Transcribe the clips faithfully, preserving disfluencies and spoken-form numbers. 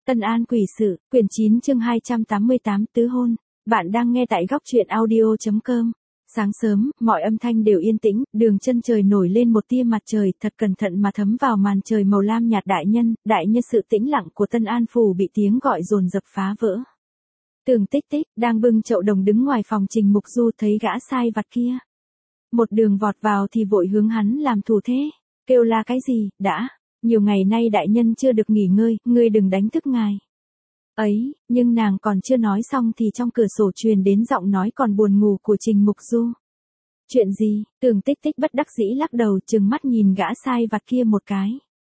Tân An quỷ sự, quyển chín chương hai trăm tám mươi tám tứ hôn. Bạn đang nghe tại góc truyện audio chấm com. Sáng sớm, mọi âm thanh đều yên tĩnh, đường chân trời nổi lên một tia mặt trời, thật cẩn thận mà thấm vào màn trời màu lam nhạt. Đại nhân, đại nhân, sự tĩnh lặng của Tân An phủ bị tiếng gọi dồn dập phá vỡ. Tường Tích Tích đang bưng chậu đồng đứng ngoài phòng Trình Mục Du, thấy gã sai vặt kia một đường vọt vào thì vội hướng hắn làm thủ thế, kêu la cái gì, đã, nhiều ngày nay đại nhân chưa được nghỉ ngơi, ngươi đừng đánh thức ngài. Ấy, nhưng nàng còn chưa nói xong thì trong cửa sổ truyền đến giọng nói còn buồn ngủ của Trình Mục Du. Chuyện gì? Tường Tích Tích bất đắc dĩ lắc đầu, trừng mắt nhìn gã sai vặt kia một cái.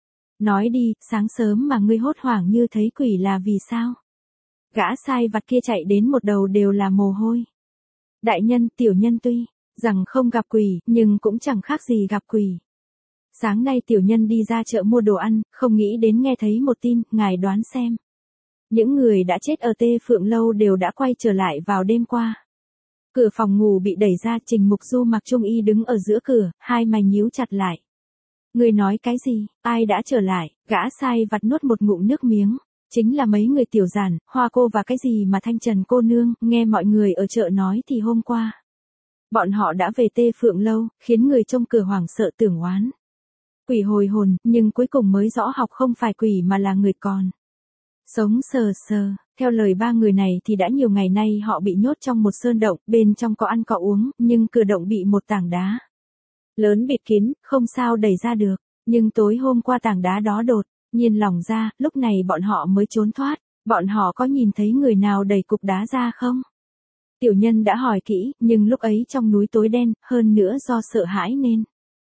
Nói đi, sáng sớm mà ngươi hốt hoảng như thấy quỷ là vì sao? Gã sai vặt kia chạy đến một đầu đều là mồ hôi. Đại nhân, tiểu nhân tuy rằng không gặp quỷ, nhưng cũng chẳng khác gì gặp quỷ. Sáng nay tiểu nhân đi ra chợ mua đồ ăn, không nghĩ đến nghe thấy một tin, ngài đoán xem. Những người đã chết ở Tê Phượng Lâu đều đã quay trở lại vào đêm qua. Cửa phòng ngủ bị đẩy ra, Trình Mục Du mặc trung y đứng ở giữa cửa, hai mày nhíu chặt lại. Người nói cái gì, ai đã trở lại? Gã sai vặt nuốt một ngụm nước miếng. Chính là mấy người tiểu giản, Hoa cô và cái gì mà Thanh Trần cô nương, nghe mọi người ở chợ nói thì hôm qua bọn họ đã về Tê Phượng Lâu, khiến người trông cửa hoảng sợ tưởng oán. Quỷ hồi hồn, nhưng cuối cùng mới rõ học không phải quỷ mà là người còn sống sờ sờ. Theo lời ba người này thì đã nhiều ngày nay họ bị nhốt trong một sơn động, bên trong có ăn có uống, nhưng cửa động bị một tảng đá lớn bịt kín, không sao đẩy ra được. Nhưng tối hôm qua tảng đá đó đột nhiên lỏng ra, lúc này bọn họ mới trốn thoát. Bọn họ có nhìn thấy người nào đẩy cục đá ra không? Tiểu nhân đã hỏi kỹ, nhưng lúc ấy trong núi tối đen, hơn nữa do sợ hãi nên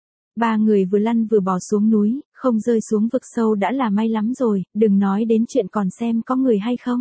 ba người vừa lăn vừa bò xuống núi, không rơi xuống vực sâu đã là may lắm rồi, đừng nói đến chuyện còn xem có người hay không.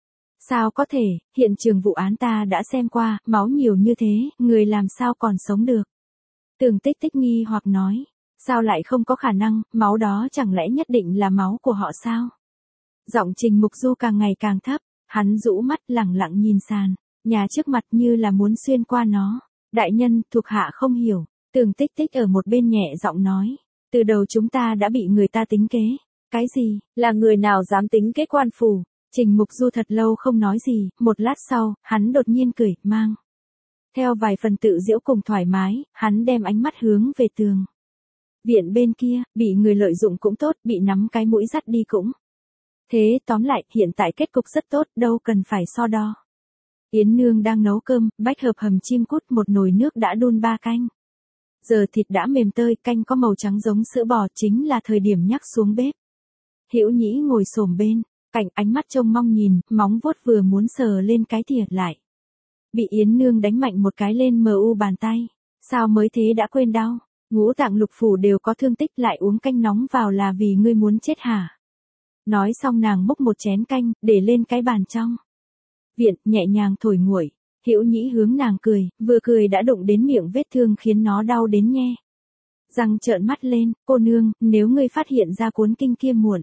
Sao có thể, hiện trường vụ án ta đã xem qua, máu nhiều như thế, người làm sao còn sống được? Tường Tích Tích nghi hoặc nói, sao lại không có khả năng, máu đó chẳng lẽ nhất định là máu của họ sao? Giọng Trình Mục Du càng ngày càng thấp, hắn rũ mắt lẳng lặng nhìn sàn nhà trước mặt như là muốn xuyên qua nó. Đại nhân, thuộc hạ không hiểu. Tường Tích Tích ở một bên nhẹ giọng nói, từ đầu chúng ta đã bị người ta tính kế. Cái gì, là người nào dám tính kế quan phủ? Trình Mục Du thật lâu không nói gì, một lát sau, hắn đột nhiên cười, mang theo vài phần tự giễu cùng thoải mái, hắn đem ánh mắt hướng về tường viện bên kia, bị người lợi dụng cũng tốt, bị nắm cái mũi dắt đi cũng thế, tóm lại, hiện tại kết cục rất tốt, đâu cần phải so đo. Yến nương đang nấu cơm, bách hợp hầm chim cút, một nồi nước đã đun ba canh. Giờ thịt đã mềm tơi, canh có màu trắng giống sữa bò, chính là thời điểm nhắc xuống bếp. Hữu Nhĩ ngồi xổm bên cạnh, ánh mắt trông mong nhìn, móng vuốt vừa muốn sờ lên cái thìa lại bị Yến nương đánh mạnh một cái lên mờ u bàn tay. Sao mới thế đã quên đau? Ngũ tạng lục phủ đều có thương tích, lại uống canh nóng vào là vì ngươi muốn chết hả? Nói xong nàng múc một chén canh, để lên cái bàn trong viện, nhẹ nhàng thổi nguội. Hữu Nhĩ hướng nàng cười, vừa cười đã đụng đến miệng vết thương khiến nó đau đến nhe răng trợn mắt lên. Cô nương, nếu ngươi phát hiện ra cuốn kinh kia muộn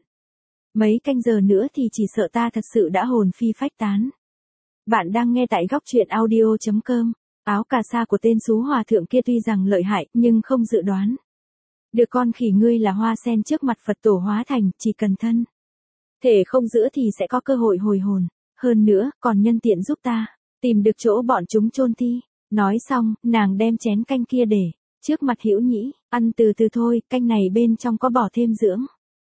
mấy canh giờ nữa thì chỉ sợ ta thật sự đã hồn phi phách tán. Bạn đang nghe tại góc truyện audio chấm com. Áo cà sa của tên xú hòa thượng kia tuy rằng lợi hại, nhưng không dự đoán được con khỉ ngươi là hoa sen trước mặt Phật tổ hóa thành, chỉ cần thân thể không giữ thì sẽ có cơ hội hồi hồn. Hơn nữa, còn nhân tiện giúp ta tìm được chỗ bọn chúng chôn thi. Nói xong, nàng đem chén canh kia để trước mặt Hữu Nhĩ, ăn từ từ thôi, canh này bên trong có bỏ thêm dưỡng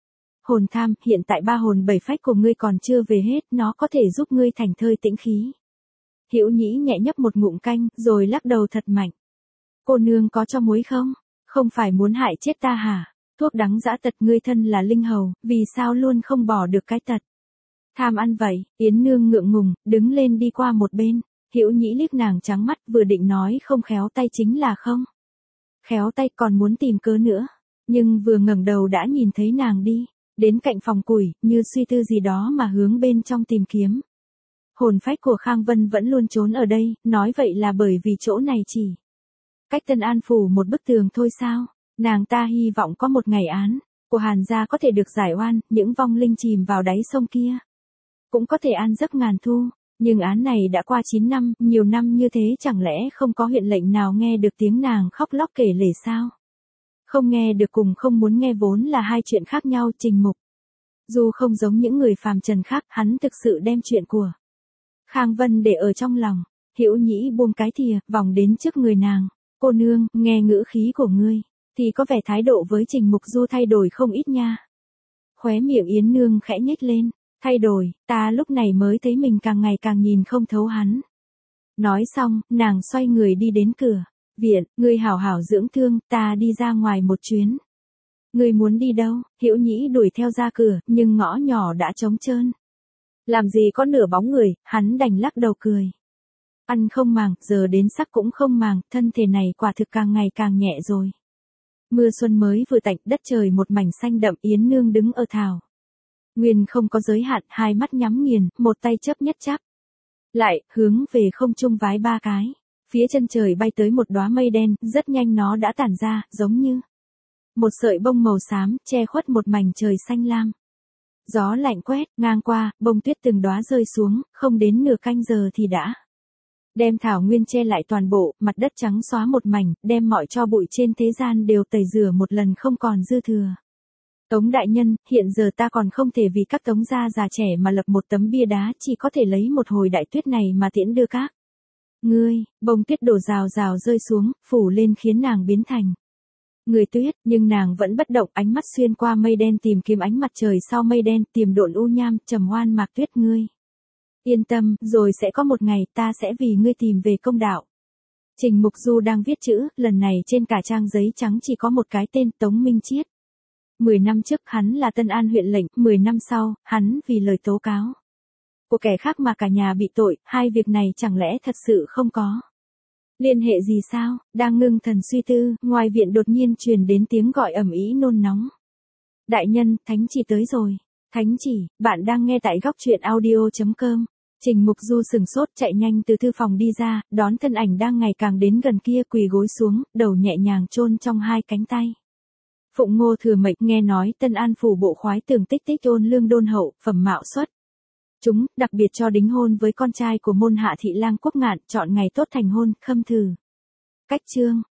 hồn tham, hiện tại ba hồn bảy phách của ngươi còn chưa về hết, nó có thể giúp ngươi thành thơi tĩnh khí. Hữu Nhĩ nhẹ nhấp một ngụm canh, rồi lắc đầu thật mạnh. Cô nương có cho muối không? Không phải muốn hại chết ta hả? Thuốc đắng dã tật, ngươi thân là linh hầu, vì sao luôn không bỏ được cái tật tham ăn vậy? Yến nương ngượng ngùng, đứng lên đi qua một bên. Hữu Nhĩ liếc nàng trắng mắt, vừa định nói không khéo tay chính là không khéo tay, còn muốn tìm cớ nữa. Nhưng vừa ngẩng đầu đã nhìn thấy nàng đi đến cạnh phòng củi, như suy tư gì đó mà hướng bên trong tìm kiếm. Hồn phách của Khang Vân vẫn luôn trốn ở đây, nói vậy là bởi vì chỗ này chỉ cách Tân An phủ một bức tường thôi sao? Nàng ta hy vọng có một ngày án của Hàn gia có thể được giải oan, những vong linh chìm vào đáy sông kia cũng có thể an giấc ngàn thu. Nhưng án này đã qua chín năm, nhiều năm như thế chẳng lẽ không có huyện lệnh nào nghe được tiếng nàng khóc lóc kể lể sao? Không nghe được cùng không muốn nghe vốn là hai chuyện khác nhau. Trình Mục Dù không giống những người phàm trần khác, hắn thực sự đem chuyện của Khang Vân để ở trong lòng. Hữu Nhĩ buông cái thìa, vòng đến trước người nàng. Cô nương, nghe ngữ khí của ngươi, thì có vẻ thái độ với Trình Mục Du thay đổi không ít nha. Khóe miệng Yến Nương khẽ nhếch lên. Thay đổi, ta lúc này mới thấy mình càng ngày càng nhìn không thấu hắn. Nói xong, nàng xoay người đi đến cửa viện, ngươi hảo hảo dưỡng thương, ta đi ra ngoài một chuyến. Ngươi muốn đi đâu? Hữu Nhĩ đuổi theo ra cửa, nhưng ngõ nhỏ đã trống trơn. Làm gì có nửa bóng người, hắn đành lắc đầu cười. Ăn không màng, giờ đến sắc cũng không màng, thân thể này quả thực càng ngày càng nhẹ rồi. Mưa xuân mới vừa tạnh, đất trời một mảnh xanh đậm. Yến Nương đứng ở thảo nguyên không có giới hạn, hai mắt nhắm nghiền, một tay chấp nhất chắp lại, hướng về không trung vái ba cái. Phía chân trời bay tới một đóa mây đen, rất nhanh nó đã tản ra, giống như một sợi bông màu xám, che khuất một mảnh trời xanh lam. Gió lạnh quét ngang qua, bông tuyết từng đóa rơi xuống, không đến nửa canh giờ thì đã đem thảo nguyên che lại toàn bộ, mặt đất trắng xóa một mảnh, đem mọi tro bụi trên thế gian đều tẩy rửa một lần không còn dư thừa. Tống đại nhân, hiện giờ ta còn không thể vì các tống gia già trẻ mà lập một tấm bia đá, chỉ có thể lấy một hồi đại tuyết này mà tiễn đưa các ngươi. Bông tuyết đổ rào rào rơi xuống, phủ lên khiến nàng biến thành người tuyết, nhưng nàng vẫn bất động, ánh mắt xuyên qua mây đen tìm kiếm ánh mặt trời sau mây đen, tiềm độn u nham, trầm hoan mạc tuyết. Ngươi yên tâm, rồi sẽ có một ngày ta sẽ vì ngươi tìm về công đạo. Trình Mục Du đang viết chữ, lần này trên cả trang giấy trắng chỉ có một cái tên, Tống Minh Chiết. Mười năm trước hắn là Tân An huyện lệnh, mười năm sau, hắn vì lời tố cáo của kẻ khác mà cả nhà bị tội, hai việc này chẳng lẽ thật sự không có liên hệ gì sao? Đang ngưng thần suy tư, ngoài viện đột nhiên truyền đến tiếng gọi ầm ĩ nôn nóng. Đại nhân, thánh chỉ tới rồi. Thánh chỉ, bạn đang nghe tại góc truyện audio chấm com. Trình Mục Du sừng sốt chạy nhanh từ thư phòng đi ra, đón thân ảnh đang ngày càng đến gần kia, quỳ gối xuống, đầu nhẹ nhàng chôn trong hai cánh tay. Phụng Ngô thừa mệnh, nghe nói Tân An phủ bộ khoái tưởng tích tích ôn lương đôn hậu, phẩm mạo xuất chúng, đặc biệt cho đính hôn với con trai của môn hạ thị lang Quốc Ngạn, chọn ngày tốt thành hôn, khâm thử cách chương.